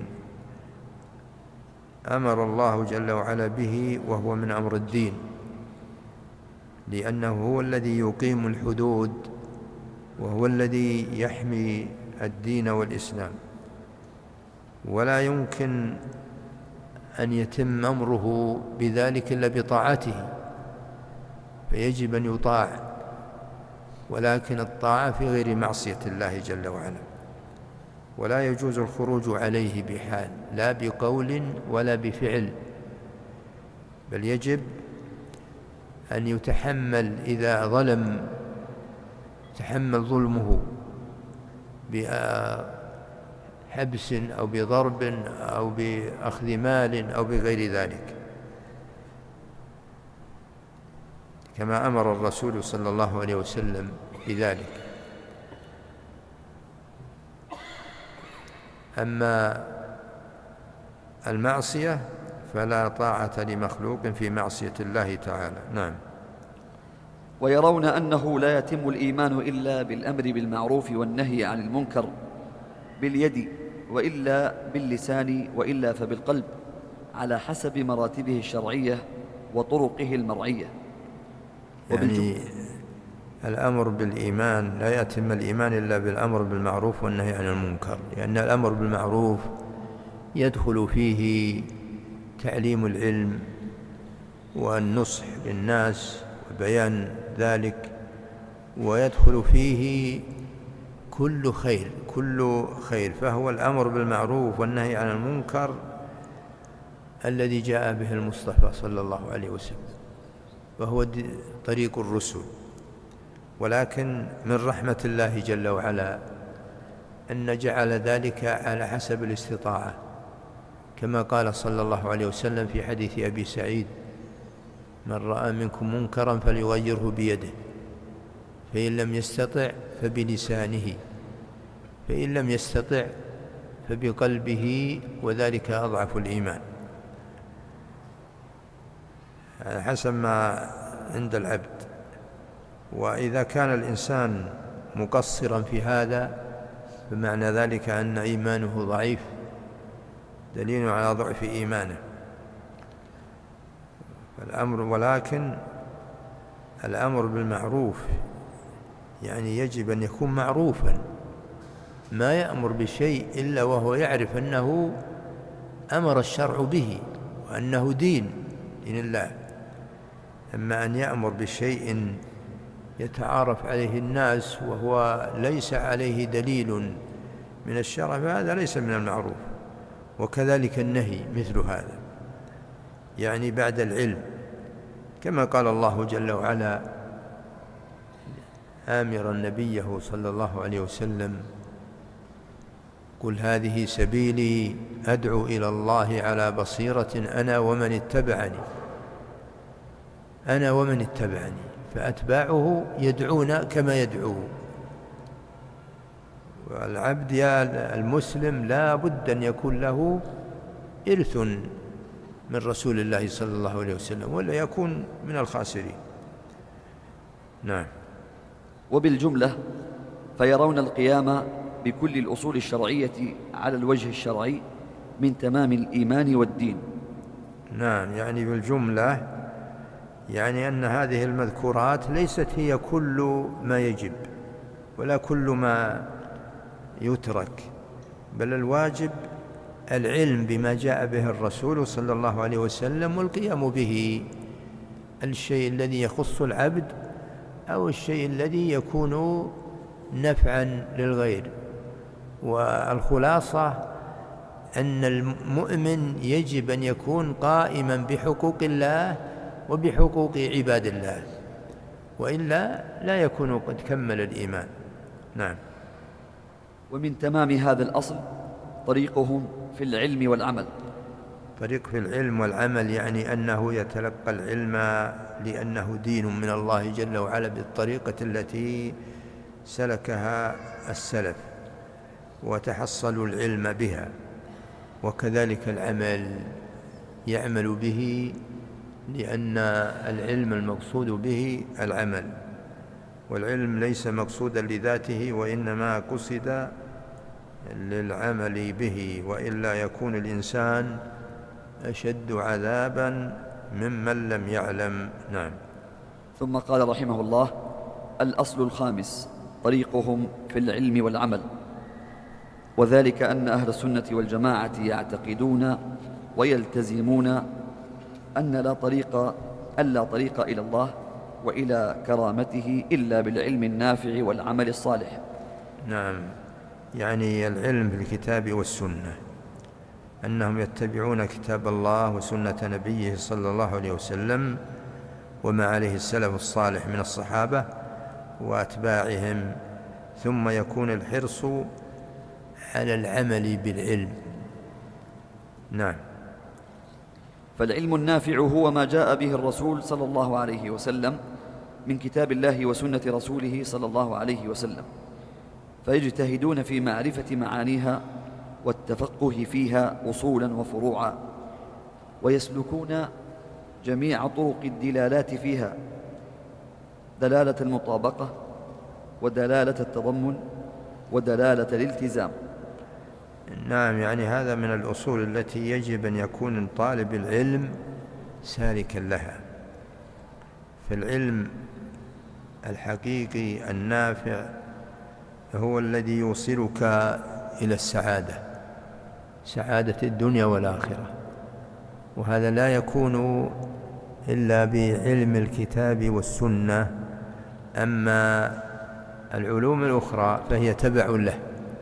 أمر الله جل وعلا به، وهو من أمر الدين، لأنه هو الذي يقيم الحدود، وهو الذي يحمي الدين والإسلام، ولا يمكن أن يتم أمره بذلك إلا بطاعته، فيجب أن يطاع، ولكن الطاعة في غير معصية الله جل وعلا، ولا يجوز الخروج عليه بحال، لا بقول ولا بفعل، بل يجب أن يتحمل إذا ظلم، يتحمل ظلمه بحبس أو بضرب أو بأخذ مال أو بغير ذلك، كما أمر الرسول صلى الله عليه وسلم بذلك. أما المعصية فلا طاعة لمخلوق في معصية الله تعالى. نعم. ويرون أنه لا يتم الإيمان إلا بالأمر بالمعروف والنهي عن المنكر باليد، وإلا باللسان، وإلا فبالقلب، على حسب مراتبه الشرعية وطرقه المرعية. يعني الأمر بالإيمان لا يتم الإيمان إلا بالأمر بالمعروف والنهي عن المنكر، لأن الأمر بالمعروف يدخل فيه تعليم العلم والنصح للناس وبيان ذلك، ويدخل فيه كل خير كل خير فهو الأمر بالمعروف والنهي عن المنكر الذي جاء به المصطفى صلى الله عليه وسلم، وهو طريق الرسل. ولكن من رحمة الله جل وعلا أن جعل ذلك على حسب الاستطاعة، كما قال صلى الله عليه وسلم في حديث أبي سعيد: من رأى منكم منكرا فليغيره بيده، فإن لم يستطع فبلسانه، فإن لم يستطع فبقلبه، وذلك أضعف الإيمان، على حسب ما عند العبد. وإذا كان الإنسان مقصرا في هذا فمعنى ذلك أن إيمانه ضعيف، دليل على ضعف إيمانه. الأمر ولكن الأمر بالمعروف يعني يجب أن يكون معروفا، ما يأمر بشيء إلا وهو يعرف أنه أمر الشرع به وأنه دين دين الله. أما أن يأمر بشيء يتعارف عليه الناس وهو ليس عليه دليل من الشرع فهذا ليس من المعروف. وكذلك النهي مثل هذا، يعني بعد العلم، كما قال الله جل وعلا آمرا نبيه صلى الله عليه وسلم: قل هذه سبيلي أدعو إلى الله على بصيرة أنا ومن اتبعني أنا ومن اتبعني فأتباعه يدعون كما يدعو. والعبد يا المسلم لا بد أن يكون له إرث من رسول الله صلى الله عليه وسلم ولا يكون من الخاسرين. نعم. وبالجملة فيرون القيام بكل الأصول الشرعية على الوجه الشرعي من تمام الإيمان والدين. نعم، يعني بالجملة يعني أن هذه المذكورات ليست هي كل ما يجب ولا كل ما يترك، بل الواجب العلم بما جاء به الرسول صلى الله عليه وسلم والقيام به، الشيء الذي يخص العبد أو الشيء الذي يكون نفعا للغير. والخلاصة أن المؤمن يجب أن يكون قائما بحقوق الله وبحقوق عباد الله، وإلا لا يكون قد كمل الإيمان. نعم. ومن تمام هذا الأصل طريقهم في العلم والعمل. طريق في العلم والعمل يعني أنه يتلقى العلم لأنه دين من الله جل وعلا بالطريقة التي سلكها السلف وتحصلوا العلم بها، وكذلك العمل يعمل به لأن العلم المقصود به العمل، والعلم ليس مقصودا لذاته وإنما قصد للعمل به، وإلا يكون الإنسان أشد عذابا ممن لم يعلم. نعم. ثم قال رحمه الله: الأصل الخامس طريقهم في العلم والعمل، وذلك أن أهل السنة والجماعة يعتقدون ويلتزمون أن لا طريق ألا طريق إلى الله وإلى كرامته إلا بالعلم النافع والعمل الصالح. نعم، يعني العلم بالكتاب والسنة، أنهم يتبعون كتاب الله وسنة نبيه صلى الله عليه وسلم وما عليه السلف الصالح من الصحابة وأتباعهم، ثم يكون الحرص على العمل بالعلم. نعم. فالعلم النافع هو ما جاء به الرسول صلى الله عليه وسلم من كتاب الله وسنة رسوله صلى الله عليه وسلم، فيجتهدون في معرفة معانيها والتفقه فيها أصولا وفروعا، ويسلكون جميع طرق الدلالات فيها، دلالة المطابقة ودلالة التضمن ودلالة الالتزام. نعم، يعني هذا من الأصول التي يجب أن يكون طالب العلم سالكا لها. فالعلم الحقيقي النافع هو الذي يوصلك إلى السعادة، سعادة الدنيا والآخرة، وهذا لا يكون إلا بعلم الكتاب والسنة. أما العلوم الأخرى فهي تبع له،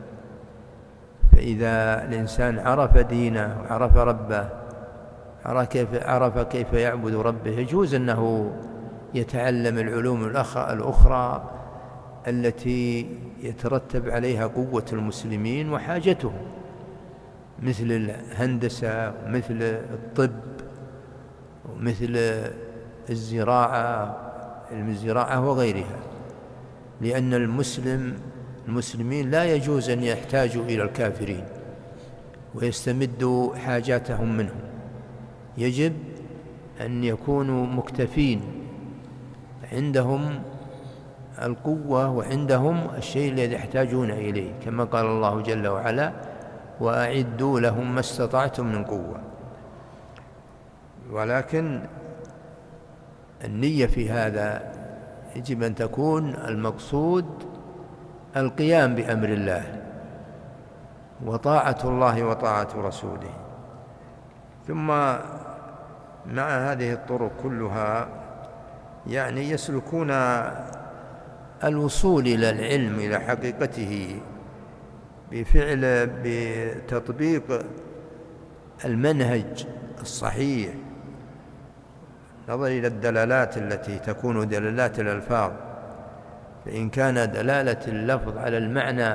فإذا الإنسان عرف دينه وعرف ربه، عرف كيف, عرف كيف يعبد ربه، يجوز أنه يتعلم العلوم الأخرى التي يترتب عليها قوة المسلمين وحاجتهم، مثل الهندسة ومثل الطب ومثل الزراعة علم الزراعة وغيرها، لأن المسلم المسلمين لا يجوز أن يحتاجوا إلى الكافرين ويستمدوا حاجاتهم منهم، يجب أن يكونوا مكتفين، عندهم القوة وعندهم الشيء الذي يحتاجون إليه، كما قال الله جل وعلا: وأعدوا لهم ما استطعتم من قوة. ولكن النية في هذا يجب أن تكون المقصود القيام بأمر الله وطاعة الله وطاعة رسوله. ثم مع هذه الطرق كلها يعني يسلكون الوصول إلى العلم إلى حقيقته بفعل بتطبيق المنهج الصحيح، نظر إلى الدلالات التي تكون دلالات الألفاظ، فإن كان دلالة اللفظ على المعنى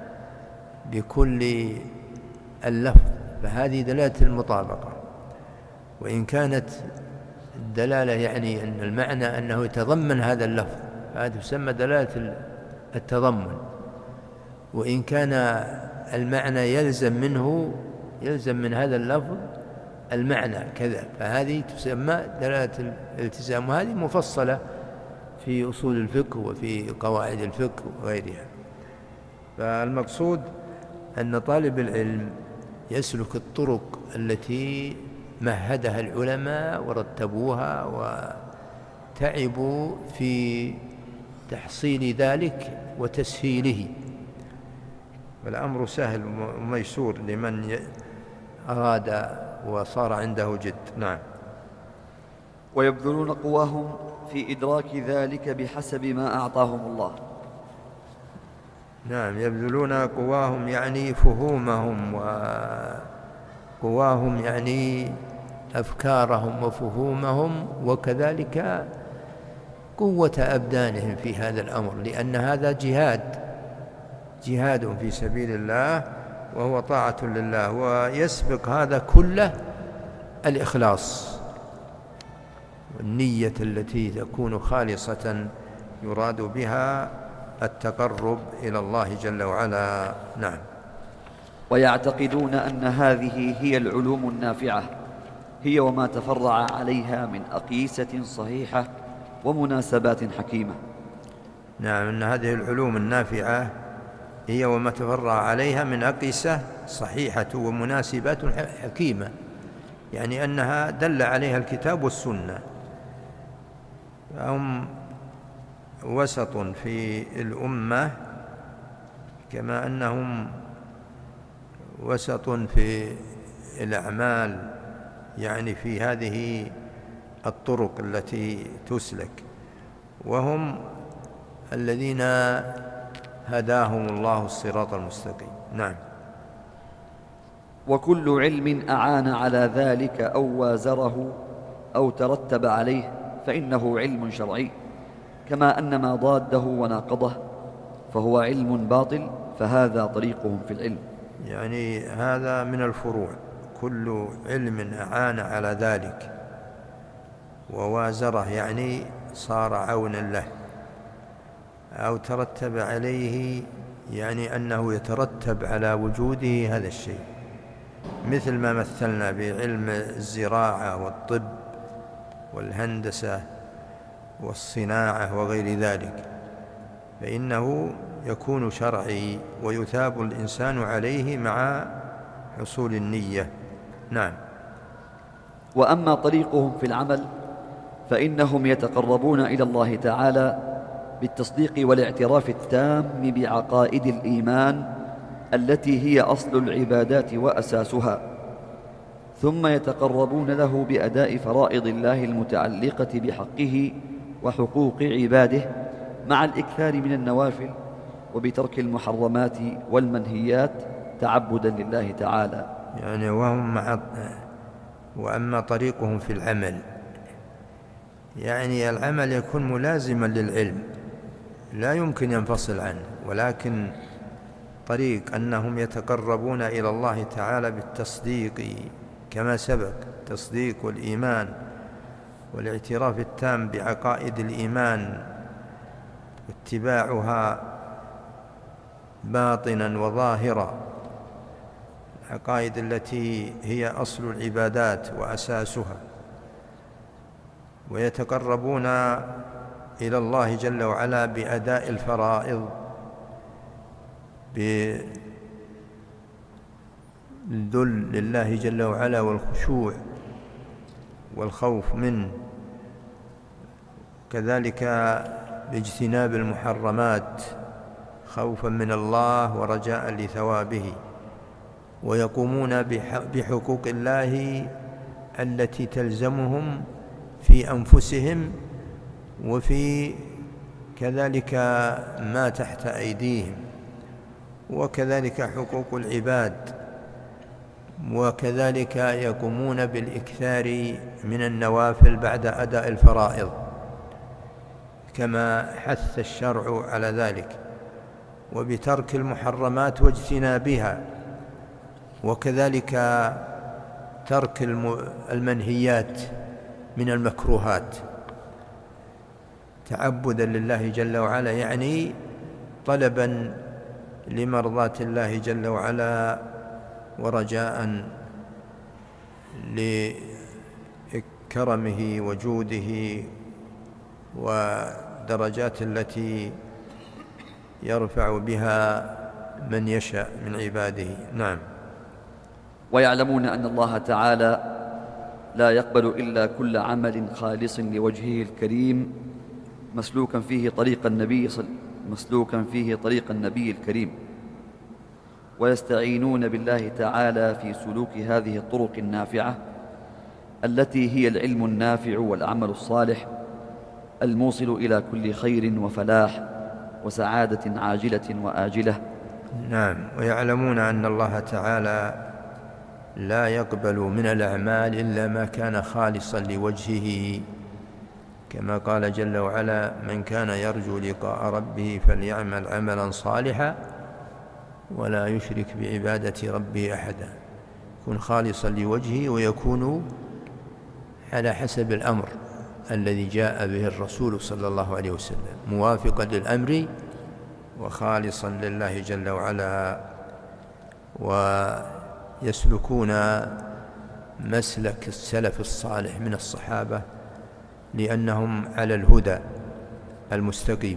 بكل اللفظ فهذه دلالة المطابقة، وإن كانت الدلالة يعني أن المعنى أنه يتضمن هذا اللفظ فهذا تسمى دلالة التضمن، وإن كان المعنى يلزم منه يلزم من هذا اللفظ المعنى كذا فهذه تسمى دلالة الالتزام، وهذه مفصلة في أصول الفقه وفي قواعد الفقه وغيرها. فالمقصود أن طالب العلم يسلك الطرق التي مهدها العلماء ورتبوها وتعبوا في تحصيل ذلك وتسهيله، والأمر سهل وميسور لمن أراد وصار عنده جد. نعم. ويبذلون قواهم في إدراك ذلك بحسب ما أعطاهم الله. نعم، يبذلون قواهم يعني فهومهم، وقواهم يعني أفكارهم وفهومهم، وكذلك قوة أبدانهم في هذا الأمر، لأن هذا جهاد جهاد في سبيل الله وهو طاعة لله، ويسبق هذا كله الإخلاص والنية التي تكون خالصة يراد بها التقرب إلى الله جل وعلا. نعم. ويعتقدون أن هذه هي العلوم النافعة، هي وما تفرع عليها من أقيسة صحيحة ومناسبات حكيمة. نعم، أن هذه العلوم النافعة هي وما تفرع عليها من أقيسة صحيحة ومناسبات حكيمة، يعني أنها دل عليها الكتاب والسنة. فهم وسط في الأمة كما أنهم وسط في الأعمال، يعني في هذه الطرق التي تسلك، وهم الذين هداهم الله الصراط المستقيم. نعم. وكل علم أعان على ذلك أو وازره أو ترتب عليه فإنه علم شرعي، كما أن ما ضاده وناقضه فهو علم باطل، فهذا طريقهم في العلم. يعني هذا من الفروع، كل علم أعان على ذلك ووازره يعني صار عونا له، أو ترتب عليه يعني أنه يترتب على وجوده هذا الشيء، مثل ما مثلنا بعلم الزراعة والطب والهندسة والصناعة وغير ذلك، فإنه يكون شرعي ويثاب الإنسان عليه مع حصول النية. نعم. وأما طريقهم في العمل فإنهم يتقربون إلى الله تعالى بالتصديق والاعتراف التام بعقائد الإيمان التي هي أصل العبادات وأساسها، ثم يتقربون له بأداء فرائض الله المتعلقة بحقه وحقوق عباده مع الإكثار من النوافل، وبترك المحرمات والمنهيات تعبدا لله تعالى. يعني وهم مع وأما طريقهم في العمل، يعني العمل يكون ملازما للعلم لا يمكن ينفصل عنه، ولكن طريق أنهم يتقربون إلى الله تعالى بالتصديق كما سبق، التصديق والإيمان والاعتراف التام بعقائد الإيمان واتباعها باطنا وظاهرا، العقائد التي هي أصل العبادات وأساسها، ويتقربون إلى الله جل وعلا بأداء الفرائض بالذل لله جل وعلا والخشوع والخوف منه، كذلك باجتناب المحرمات خوفا من الله ورجاء لثوابه، ويقومون بحقوق الله التي تلزمهم في أنفسهم وفي كذلك ما تحت أيديهم، وكذلك حقوق العباد، وكذلك يقومون بالإكثار من النوافل بعد أداء الفرائض كما حث الشرع على ذلك، وبترك المحرمات واجتنابها، وكذلك ترك المنهيات من المكروهات تعبدا لله جل وعلا، يعني طلبا لمرضاة الله جل وعلا ورجاء لكرمه وجوده ودرجات التي يرفع بها من يشاء من عباده. نعم. ويعلمون أن الله تعالى لا يقبل إلا كل عمل خالص لوجهه الكريم مسلوكا فيه طريق النبي مسلوكا فيه طريق النبي الكريم، ويستعينون بالله تعالى في سلوك هذه الطرق النافعة التي هي العلم النافع والعمل الصالح الموصل إلى كل خير وفلاح وسعادة عاجلة وآجلة. نعم. ويعلمون أن الله تعالى لا يقبل من الأعمال إلا ما كان خالصا لوجهه، كما قال جل وعلا: من كان يرجو لقاء ربه فليعمل عملا صالحا ولا يشرك بعبادة ربه أحدا. يكون خالصا لوجهه ويكون على حسب الأمر الذي جاء به الرسول صلى الله عليه وسلم، موافقا للأمر وخالصا لله جل وعلا، ويسلكون مسلك السلف الصالح من الصحابة لأنهم على الهدى المستقيم.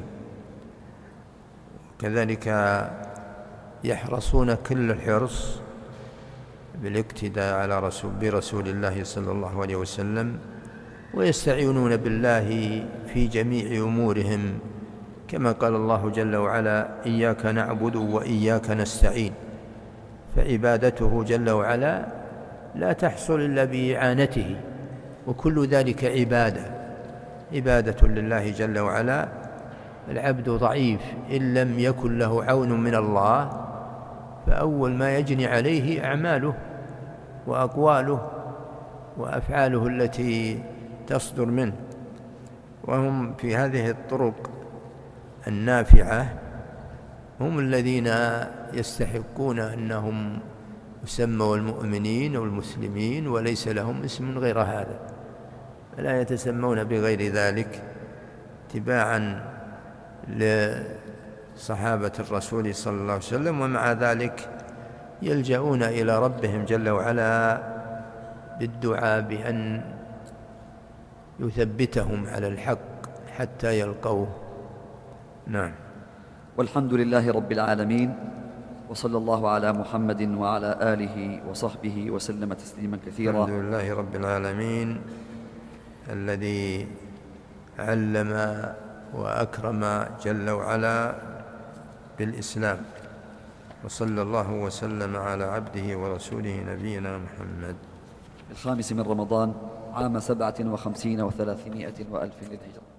كذلك يحرصون كل الحرص بالاقتداء على رسول برسول الله صلى الله عليه وسلم، ويستعينون بالله في جميع أمورهم، كما قال الله جل وعلا: إياك نعبد وإياك نستعين. فعبادته جل وعلا لا تحصل إلا بإعانته، وكل ذلك عبادة عبادة لله جل وعلا. العبد ضعيف إن لم يكن له عون من الله، فأول ما يجني عليه أعماله وأقواله وأفعاله التي تصدر منه. وهم في هذه الطرق النافعة هم الذين يستحقون أنهم يسموا المؤمنين والمسلمين، وليس لهم اسم غير هذا، فلا يتسمون بغير ذلك اتباعا لصحابة الرسول صلى الله عليه وسلم. ومع ذلك يلجؤون إلى ربهم جل وعلا بالدعاء بأن يثبتهم على الحق حتى يلقوه. نعم. والحمد لله رب العالمين، وصلى الله على محمد وعلى آله وصحبه وسلم تسليما كثيرا. الحمد لله رب العالمين الذي علم وأكرم جل وعلا بالإسلام، وصلى الله وسلم على عبده ورسوله نبينا محمد. الخامس من رمضان عام سبعة وخمسين وثلاثمائة وألف للهجرة.